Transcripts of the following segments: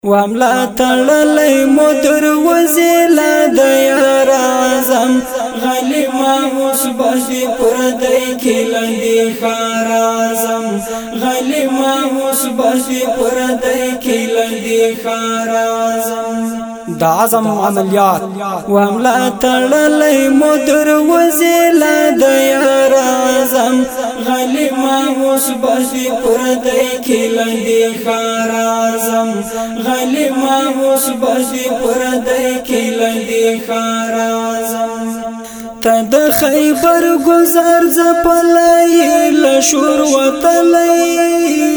واملا تړلې مدر وزیلا د یار اعظم غلیما اوس بځي پردې کې لندې خار اعظم غلیما اوس بځي پردې کې لندې خار اعظم د اعظم عملیات واملا تړلې مدر وزیلا د یار اعظم غلیما اوس بځي پردې کې لندې خار اعظم غلیما اوس بځي پردې کې لندې خار اعظم تد خیبر گزار زپلای لشور وتلای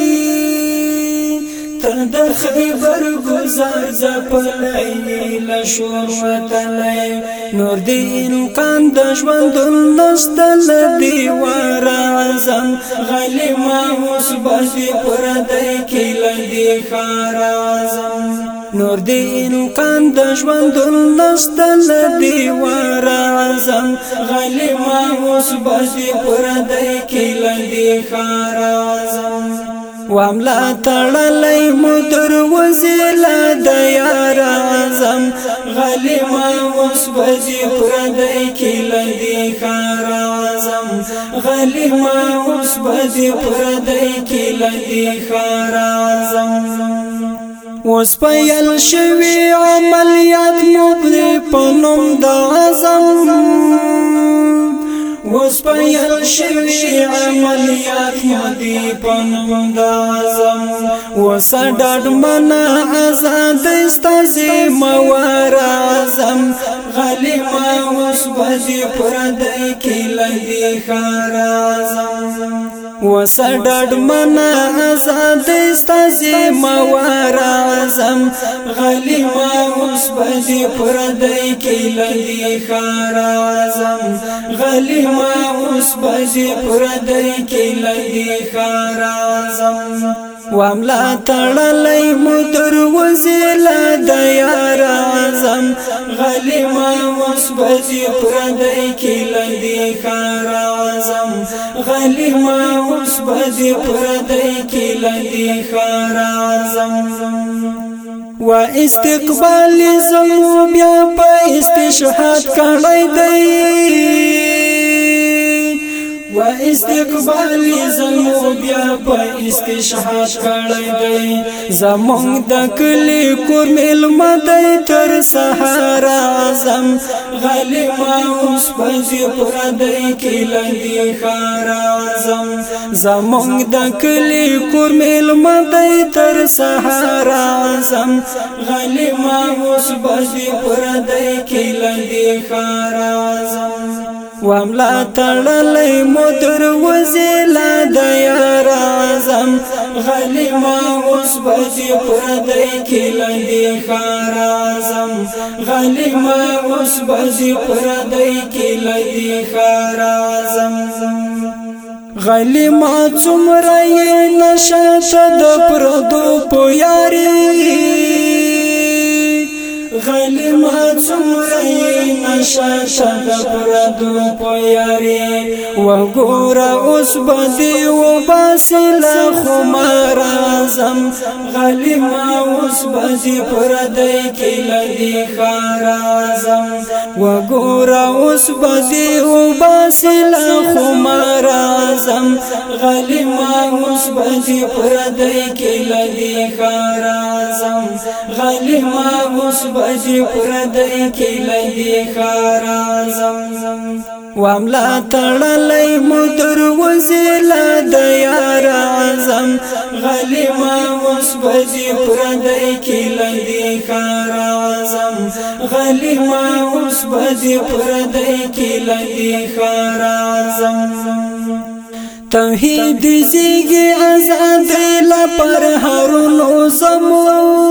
تد خیبر گزار زپلای لشور وتلای نور دین کان د ژوند نستل دیوار اعظم غلیما اوس بځي پردې کې لندې خار اعظم نور دین کان د ژوند نستل دیوار اعظم غلیما اوس بځي پردې کې لندې خار اعظم واملا تړلې مدر وزیلا د یار اعظم غلیما اوس بځي پردې کې لندې خار اعظم غلیما اوس بځي پردې کې لندې خار اعظم اوس پیل شوی عملیات مبدی پنوم د اعظم اوس پیل شوی عملیات مبدی پنوم د اعظم اوس ډډ منا آزاد استاسي موار اعظم غلیما اوس بځي پردې کې لندې خار اعظم اوس ډډ منا آزاد استاسي موار اعظم غلیما اوس بځي پردې کې لندې خار اعظم غلیما اوس بځي پردې کې لندې خار اعظم واملا تړلې مدر وزیلا د یار اعظم غلیما اوس بځي پردې کې لندې خار اعظم غلیما اوس بځي پردې کې لندې خار اعظم و استقبال زمو بیا په استشهاد کړی دی و استقبال زمو بیا په استشهاد کړی دی زمونږ د کلی کور مېلمه دی تر سهار اعظم غلیما اوس بځي پردې کې لندې خار اعظم زمونږ د کلی کور مېلمه دی تر سهار اعظم غلیما اوس بځي پردې کې لندې خار اعظم واملا تړلې مدر وزیلا د یار اعظم غلیما اوس بځي پردې کې لندې خار اعظم غلیما اوس بځي پردې کې لندې خار اعظم غلیما څومره یې نشه د پردو په یاري غلیما څومره یې نشه د پردو په یاري وګوره اوس بدي وباسي له خمار اعظم غلیما اوس بځي پردې کې لندې خار اعظم وګوره اوس بدي وباسي له خمار اعظم غلیما اوس بځي پردې کې لندې خار اعظم غلیما اوس بځي پردې کې لندې خار اعظم واملا تړلې مدر وزیلا د یار اعظم غلیما اوس بځي پردې کې لندې خار اعظم غلیما اوس بځي پردې کې لندې خار اعظم توحید زیږي آزاد لا پر هرونو زمو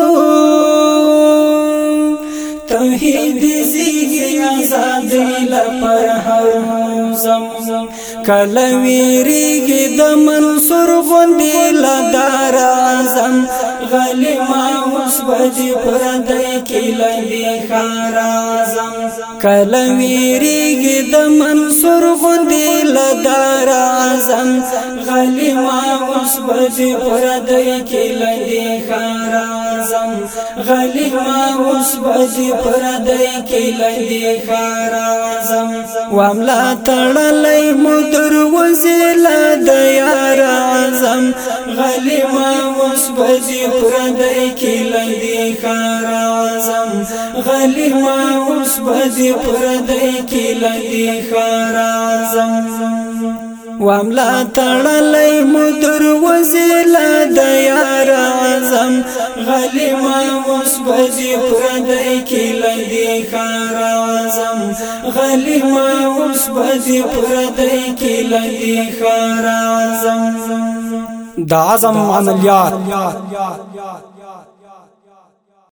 توحید زیږي آزاد لا پر هرونو زمو کله ویریږي د منصور غوندې لدار اعظم غلیما اوس بځي پردې کې لندې خار اعظم کله ویریږي د منصور غوندې لدار اعظم غلیما اوس بځي پردی کې لدی خار اعظم غلیما اوس بځي پردی کې لدی خار اعظم واملا تړلې مدر وزل د یار اعظم غلیما اوس بځي پردی کې لدی خار اعظم غلیما اوس بځي پردی کې لدی خار اعظم واملا تړلې مدر وزل د یار اعظم غلیما اوس بځي پردی کې لدی خار اعظم غلیما اوس بځي پردی کې لدی خار اعظم د اعظم عملیات